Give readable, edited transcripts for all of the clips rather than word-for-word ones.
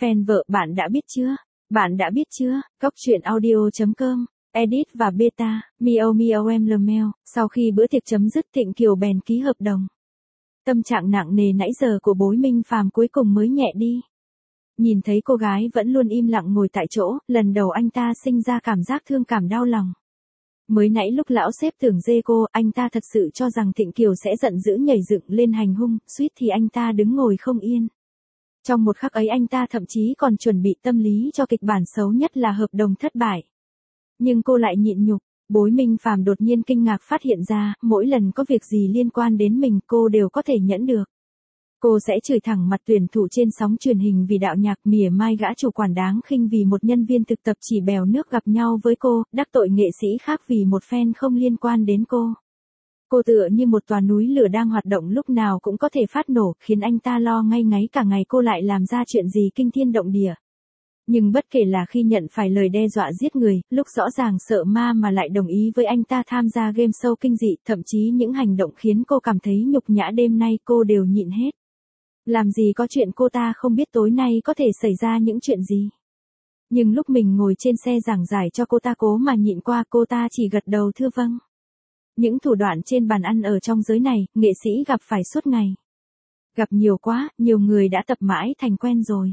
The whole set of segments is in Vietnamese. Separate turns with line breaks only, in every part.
Fan vợ bạn đã biết chưa? Bạn đã biết chưa? Cóc truyện audio.com, edit và beta, Miao Miao em Lemel. Sau khi bữa tiệc chấm dứt, Thịnh Kiều bèn ký hợp đồng. Tâm trạng nặng nề nãy giờ của Bối Minh Phàm cuối cùng mới nhẹ đi. Nhìn thấy cô gái vẫn luôn im lặng ngồi tại chỗ, lần đầu anh ta sinh ra cảm giác thương cảm đau lòng. Mới nãy lúc lão sếp tưởng dê cô, anh ta thật sự cho rằng Thịnh Kiều sẽ giận dữ nhảy dựng lên hành hung, suýt thì anh ta đứng ngồi không yên. Trong một khắc ấy anh ta thậm chí còn chuẩn bị tâm lý cho kịch bản xấu nhất là hợp đồng thất bại. Nhưng cô lại nhịn nhục. Bối Minh Phàm đột nhiên kinh ngạc phát hiện ra, mỗi lần có việc gì liên quan đến mình cô đều có thể nhẫn được. Cô sẽ chửi thẳng mặt tuyển thủ trên sóng truyền hình vì đạo nhạc, mỉa mai gã chủ quản đáng khinh vì một nhân viên thực tập chỉ bèo nước gặp nhau với cô, đắc tội nghệ sĩ khác vì một fan không liên quan đến cô. Cô tựa như một tòa núi lửa đang hoạt động lúc nào cũng có thể phát nổ, khiến anh ta lo ngay ngáy cả ngày cô lại làm ra chuyện gì kinh thiên động địa. Nhưng bất kể là khi nhận phải lời đe dọa giết người, lúc rõ ràng sợ ma mà lại đồng ý với anh ta tham gia game show kinh dị, thậm chí những hành động khiến cô cảm thấy nhục nhã đêm nay cô đều nhịn hết. Làm gì có chuyện cô ta không biết tối nay có thể xảy ra những chuyện gì. Nhưng lúc mình ngồi trên xe giảng giải cho cô ta cố mà nhịn qua, cô ta chỉ gật đầu thưa vâng. Những thủ đoạn trên bàn ăn ở trong giới này, nghệ sĩ gặp phải suốt ngày. Gặp nhiều quá, nhiều người đã tập mãi thành quen rồi.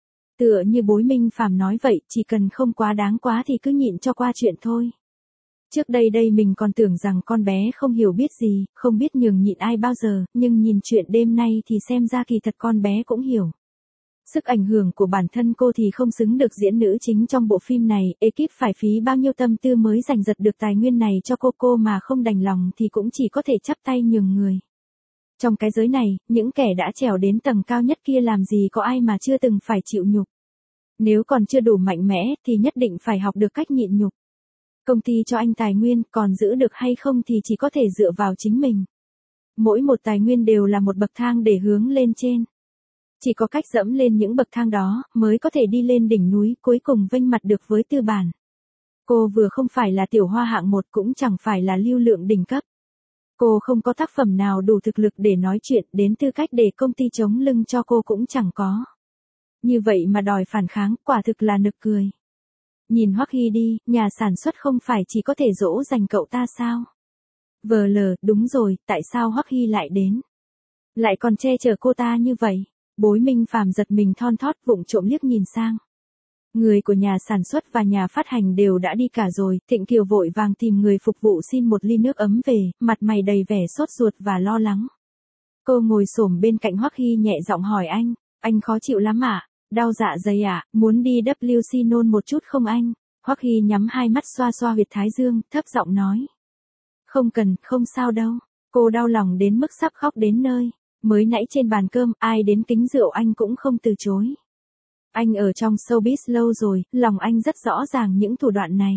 Tựa như Bối Minh Phàm nói vậy, chỉ cần không quá đáng quá thì cứ nhịn cho qua chuyện thôi. Trước đây mình còn tưởng rằng con bé không hiểu biết gì, không biết nhường nhịn ai bao giờ, nhưng nhìn chuyện đêm nay thì xem ra kỳ thật con bé cũng hiểu. Sức ảnh hưởng của bản thân cô thì không xứng được diễn nữ chính trong bộ phim này, ekip phải phí bao nhiêu tâm tư mới giành giật được tài nguyên này cho cô mà không đành lòng thì cũng chỉ có thể chắp tay nhường người. Trong cái giới này, những kẻ đã trèo đến tầng cao nhất kia làm gì có ai mà chưa từng phải chịu nhục. Nếu còn chưa đủ mạnh mẽ thì nhất định phải học được cách nhịn nhục. Công ty cho anh tài nguyên, còn giữ được hay không thì chỉ có thể dựa vào chính mình. Mỗi một tài nguyên đều là một bậc thang để hướng lên trên. Chỉ có cách dẫm lên những bậc thang đó mới có thể đi lên đỉnh núi, cuối cùng vênh mặt được với tư bản. Cô vừa không phải là tiểu hoa hạng một, cũng chẳng phải là lưu lượng đỉnh cấp. Cô không có tác phẩm nào đủ thực lực để nói chuyện, đến tư cách để công ty chống lưng cho cô cũng chẳng có. Như vậy mà đòi phản kháng, quả thực là nực cười. Nhìn Hoắc Hy đi, nhà sản xuất không phải chỉ có thể dỗ dành cậu ta sao? Đúng rồi, tại sao Hoắc Hy lại đến? Lại còn che chở cô ta như vậy? Bối Minh Phàm giật mình thon thót, vụng trộm liếc nhìn sang. Người của nhà sản xuất và nhà phát hành đều đã đi cả rồi, Thịnh Kiều vội vàng tìm người phục vụ xin một ly nước ấm về, mặt mày đầy vẻ sốt ruột và lo lắng. Cô ngồi xổm bên cạnh Hoắc Hy nhẹ giọng hỏi anh khó chịu lắm ạ? Đau dạ dày ạ, muốn đi WC nôn một chút không anh? Hoắc Hy nhắm hai mắt xoa xoa huyệt thái dương, thấp giọng nói. Không cần, không sao đâu. Cô đau lòng đến mức sắp khóc đến nơi. Mới nãy trên bàn cơm, ai đến kính rượu anh cũng không từ chối. Anh ở trong showbiz lâu rồi, lòng anh rất rõ ràng những thủ đoạn này.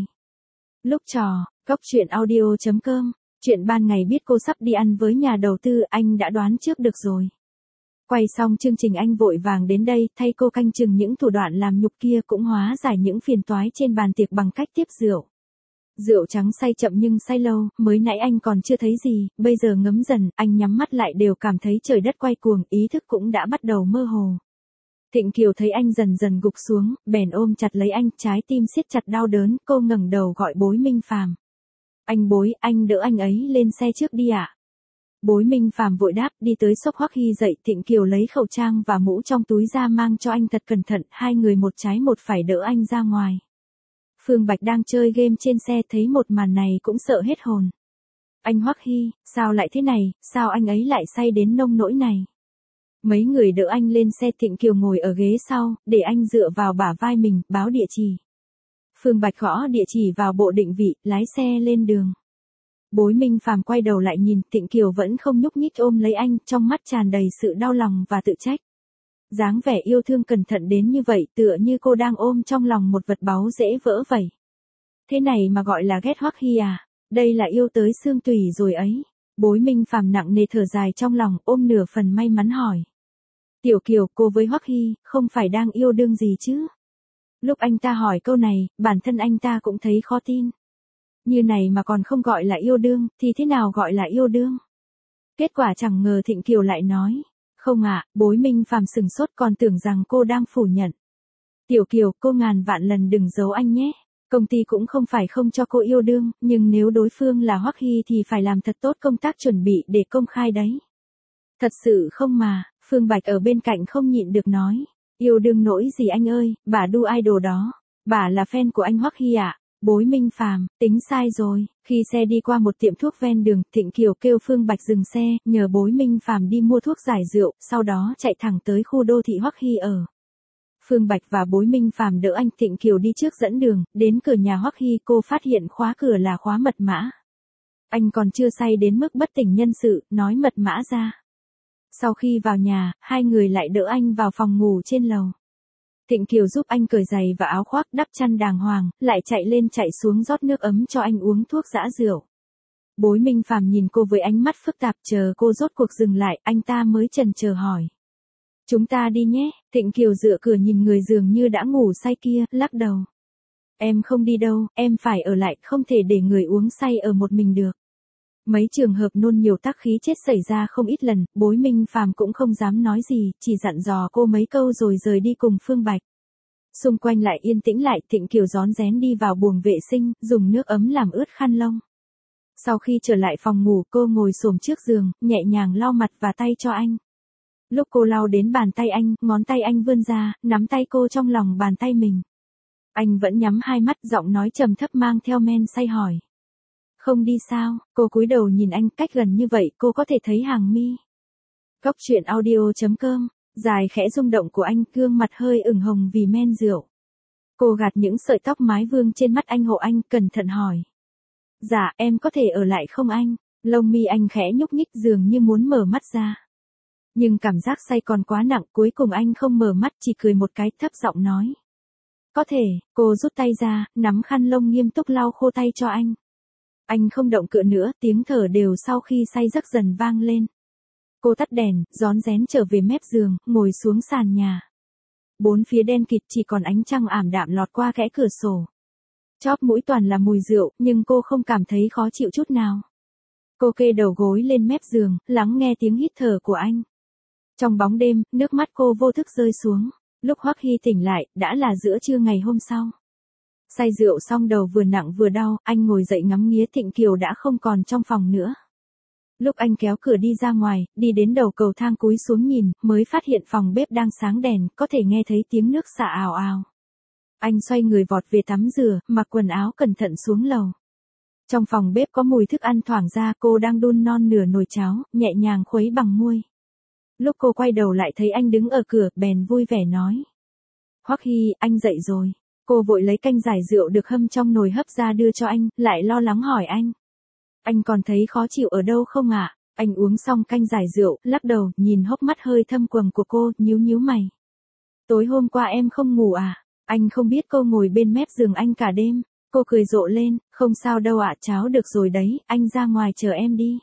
Lúc trò, cóc truyện audio.com, chuyện ban ngày biết cô sắp đi ăn với nhà đầu tư, anh đã đoán trước được rồi. Quay xong chương trình anh vội vàng đến đây, thay cô canh chừng những thủ đoạn làm nhục kia, cũng hóa giải những phiền toái trên bàn tiệc bằng cách tiếp rượu. Rượu trắng say chậm nhưng say lâu, mới nãy anh còn chưa thấy gì, bây giờ ngấm dần, anh nhắm mắt lại đều cảm thấy trời đất quay cuồng, ý thức cũng đã bắt đầu mơ hồ. Thịnh Kiều thấy anh dần dần gục xuống, bèn ôm chặt lấy anh, trái tim siết chặt đau đớn, cô ngẩng đầu gọi Bối Minh Phàm. Anh Bối, anh đỡ anh ấy lên xe trước đi ạ. Bối Minh Phàm vội đáp, đi tới xốc Hoắc Hy dậy, Thịnh Kiều lấy khẩu trang và mũ trong túi ra mang cho anh thật cẩn thận, hai người một trái một phải đỡ anh ra ngoài. Phương Bạch đang chơi game trên xe thấy một màn này cũng sợ hết hồn. Anh Hoắc Hy, sao lại thế này, sao anh ấy lại say đến nông nỗi này? Mấy người đỡ anh lên xe, Thịnh Kiều ngồi ở ghế sau, để anh dựa vào bả vai mình, báo địa chỉ. Phương Bạch gõ địa chỉ vào bộ định vị, lái xe lên đường. Bối Minh Phàm quay đầu lại nhìn, Thịnh Kiều vẫn không nhúc nhích ôm lấy anh, trong mắt tràn đầy sự đau lòng và tự trách. Dáng vẻ yêu thương cẩn thận đến như vậy, tựa như cô đang ôm trong lòng một vật báu dễ vỡ vậy. Thế này mà gọi là ghét Hoắc Hy à? Đây là yêu tới xương tủy rồi ấy. Bối Minh Phàm nặng nề thở dài trong lòng, ôm nửa phần may mắn hỏi. Tiểu Kiều, cô với Hoắc Hy, không phải đang yêu đương gì chứ? Lúc anh ta hỏi câu này, bản thân anh ta cũng thấy khó tin. Như này mà còn không gọi là yêu đương, thì thế nào gọi là yêu đương? Kết quả chẳng ngờ Thịnh Kiều lại nói. Không ạ, Bối Minh Phàm sừng sốt còn tưởng rằng cô đang phủ nhận. Tiểu Kiều, cô ngàn vạn lần đừng giấu anh nhé. Công ty cũng không phải không cho cô yêu đương, nhưng nếu đối phương là Hoắc Hy thì phải làm thật tốt công tác chuẩn bị để công khai đấy. Thật sự không mà, Phương Bạch ở bên cạnh không nhịn được nói. Yêu đương nỗi gì anh ơi, bà đu idol đó. Bà là fan của anh Hoắc Hy ạ. Bối Minh Phàm, tính sai rồi. Khi xe đi qua một tiệm thuốc ven đường, Thịnh Kiều kêu Phương Bạch dừng xe, nhờ Bối Minh Phàm đi mua thuốc giải rượu, sau đó chạy thẳng tới khu đô thị Hoắc Hy ở. Phương Bạch và Bối Minh Phàm đỡ anh Thịnh Kiều đi trước dẫn đường, đến cửa nhà Hoắc Hy cô phát hiện khóa cửa là khóa mật mã. Anh còn chưa say đến mức bất tỉnh nhân sự, nói mật mã ra. Sau khi vào nhà, hai người lại đỡ anh vào phòng ngủ trên lầu. Thịnh Kiều giúp anh cởi giày và áo khoác đắp chăn đàng hoàng, lại chạy lên chạy xuống rót nước ấm cho anh uống thuốc giã rượu. Bối Minh Phàm nhìn cô với ánh mắt phức tạp, chờ cô rốt cuộc dừng lại, anh ta mới chần chờ hỏi. Chúng ta đi nhé. Thịnh Kiều dựa cửa nhìn người dường như đã ngủ say kia, lắc đầu. Em không đi đâu, em phải ở lại, không thể để người uống say ở một mình được. Mấy trường hợp nôn nhiều tắc khí chết xảy ra không ít lần, Bối Minh Phàm cũng không dám nói gì, chỉ dặn dò cô mấy câu rồi rời đi cùng Phương Bạch. Xung quanh lại yên tĩnh lại, Thịnh Kiều rón rén đi vào buồng vệ sinh, dùng nước ấm làm ướt khăn lông. Sau khi trở lại phòng ngủ, cô ngồi xổm trước giường, nhẹ nhàng lau mặt và tay cho anh. Lúc cô lau đến bàn tay anh, ngón tay anh vươn ra, nắm tay cô trong lòng bàn tay mình. Anh vẫn nhắm hai mắt, giọng nói trầm thấp mang theo men say hỏi. Không đi sao? Cô cúi đầu nhìn anh, cách gần như vậy cô có thể thấy hàng mi. Cốc truyện audio.com, dài khẽ rung động của anh, gương mặt hơi ửng hồng vì men rượu. Cô gạt những sợi tóc mái vương trên mắt anh, hộ anh, cẩn thận hỏi. Dạ, em có thể ở lại không anh? Lông mi anh khẽ nhúc nhích dường như muốn mở mắt ra. Nhưng cảm giác say còn quá nặng, cuối cùng anh không mở mắt, chỉ cười một cái, thấp giọng nói. Có thể. Cô rút tay ra, nắm khăn lông nghiêm túc lau khô tay cho anh. Anh không động cựa nữa, tiếng thở đều sau khi say giấc dần vang lên. Cô tắt đèn, rón rén trở về mép giường, ngồi xuống sàn nhà. Bốn phía đen kịt, chỉ còn ánh trăng ảm đạm lọt qua kẽ cửa sổ. Chóp mũi toàn là mùi rượu, nhưng cô không cảm thấy khó chịu chút nào. Cô kê đầu gối lên mép giường, lắng nghe tiếng hít thở của anh. Trong bóng đêm, nước mắt cô vô thức rơi xuống. Lúc Hoắc Hy tỉnh lại, đã là giữa trưa ngày hôm sau. Say rượu xong đầu vừa nặng vừa đau, anh ngồi dậy ngắm nghía Thịnh Kiều đã không còn trong phòng nữa. Lúc anh kéo cửa đi ra ngoài, đi đến đầu cầu thang cúi xuống nhìn, mới phát hiện phòng bếp đang sáng đèn, có thể nghe thấy tiếng nước xả ào ào. Anh xoay người vọt về tắm rửa, mặc quần áo cẩn thận xuống lầu. Trong phòng bếp có mùi thức ăn thoảng ra, cô đang đun non nửa nồi cháo, nhẹ nhàng khuấy bằng muôi. Lúc cô quay đầu lại thấy anh đứng ở cửa, bèn vui vẻ nói. Hoắc Hy, anh dậy rồi. Cô vội lấy canh giải rượu được hâm trong nồi hấp ra đưa cho anh, lại lo lắng hỏi anh. Anh còn thấy khó chịu ở đâu không ạ? Anh uống xong canh giải rượu, lắc đầu, nhìn hốc mắt hơi thâm quầng của cô, nhíu nhíu mày. Tối hôm qua em không ngủ à? Anh không biết cô ngồi bên mép giường anh cả đêm. Cô cười rộ lên, không sao đâu ạ, cháo được rồi đấy, anh ra ngoài chờ em đi.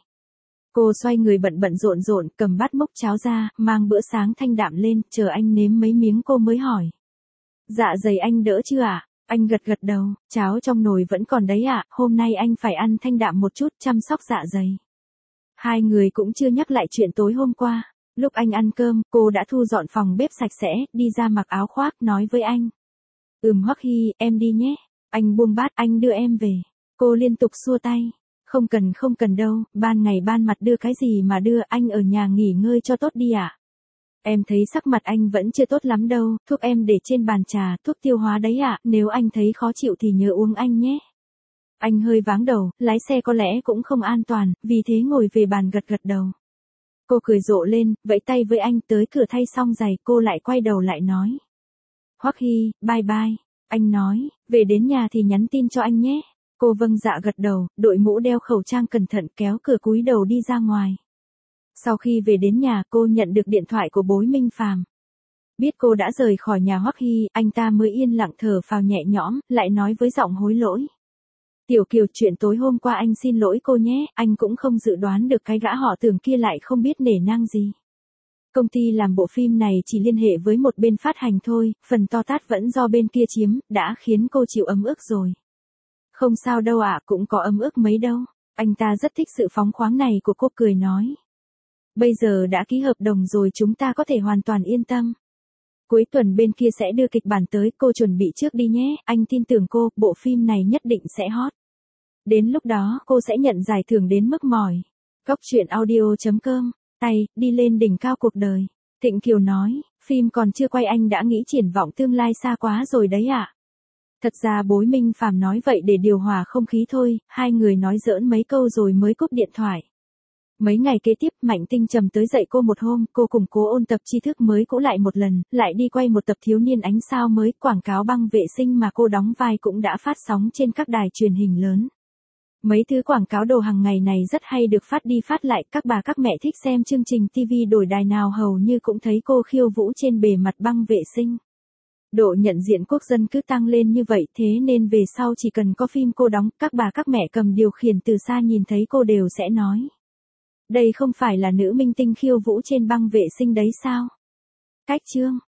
Cô xoay người bận bận rộn rộn, cầm bát múc cháo ra, mang bữa sáng thanh đạm lên, chờ anh nếm mấy miếng cô mới hỏi. Dạ dày anh đỡ chưa ạ? Anh gật gật đầu, cháo trong nồi vẫn còn đấy ạ, hôm nay anh phải ăn thanh đạm một chút, chăm sóc dạ dày. Hai người cũng chưa nhắc lại chuyện tối hôm qua. Lúc anh ăn cơm, cô đã thu dọn phòng bếp sạch sẽ, đi ra mặc áo khoác, nói với anh. Hoắc Hy, em đi nhé. Anh buông bát, anh đưa em về. Cô liên tục xua tay. Không cần đâu, ban ngày ban mặt đưa cái gì mà đưa, anh ở nhà nghỉ ngơi cho tốt đi ạ. Em thấy sắc mặt anh vẫn chưa tốt lắm đâu, thuốc em để trên bàn trà, thuốc tiêu hóa đấy ạ, nếu anh thấy khó chịu thì nhớ uống anh nhé. Anh hơi váng đầu, lái xe có lẽ cũng không an toàn, vì thế ngồi về bàn gật gật đầu. Cô cười rộ lên, vẫy tay với anh, tới cửa thay xong giày, cô lại quay đầu lại nói. Hoắc Hy, bye bye. Anh nói, về đến nhà thì nhắn tin cho anh nhé. Cô vâng dạ gật đầu, đội mũ đeo khẩu trang cẩn thận kéo cửa cúi đầu đi ra ngoài. Sau khi về đến nhà, cô nhận được điện thoại của Bối Minh Phàm. Biết cô đã rời khỏi nhà Hoắc Hy, anh ta mới yên lặng thở phào nhẹ nhõm, lại nói với giọng hối lỗi. Tiểu Kiều, chuyện tối hôm qua anh xin lỗi cô nhé, anh cũng không dự đoán được cái gã họ Tưởng kia lại không biết nể nang gì. Công ty làm bộ phim này chỉ liên hệ với một bên phát hành thôi, phần to tát vẫn do bên kia chiếm, đã khiến cô chịu ấm ức rồi. Không sao đâu ạ, cũng có ấm ức mấy đâu. Anh ta rất thích sự phóng khoáng này của cô, cười nói. Bây giờ đã ký hợp đồng rồi, chúng ta có thể hoàn toàn yên tâm. Cuối tuần bên kia sẽ đưa kịch bản tới, cô chuẩn bị trước đi nhé, anh tin tưởng cô, bộ phim này nhất định sẽ hot. Đến lúc đó cô sẽ nhận giải thưởng đến mức mỏi. Cốc truyện audio.com, tay, đi lên đỉnh cao cuộc đời. Thịnh Kiều nói, phim còn chưa quay anh đã nghĩ triển vọng tương lai xa quá rồi đấy ạ. Thật ra bối Minh Phàm nói vậy để điều hòa không khí thôi, hai người nói giỡn mấy câu rồi mới cúp điện thoại. Mấy ngày kế tiếp Mạnh Tinh Trầm tới dạy cô một hôm, cô cùng cố ôn tập tri thức mới cũ lại một lần, lại đi quay một tập thiếu niên ánh sao mới, quảng cáo băng vệ sinh mà cô đóng vai cũng đã phát sóng trên các đài truyền hình lớn. Mấy thứ quảng cáo đồ hàng ngày này rất hay được phát đi phát lại, các bà các mẹ thích xem chương trình TV đổi đài nào hầu như cũng thấy cô khiêu vũ trên bề mặt băng vệ sinh. Độ nhận diện quốc dân cứ tăng lên như vậy, thế nên về sau chỉ cần có phim cô đóng, các bà các mẹ cầm điều khiển từ xa nhìn thấy cô đều sẽ nói. Đây không phải là nữ minh tinh khiêu vũ trên băng vệ sinh đấy sao? Cách chương